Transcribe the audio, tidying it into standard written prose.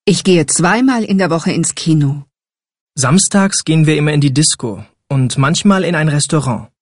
Ich gehe 2-mal in der Woche ins Kino. Samstags gehen wir immer in die Disco und manchmal in ein Restaurant.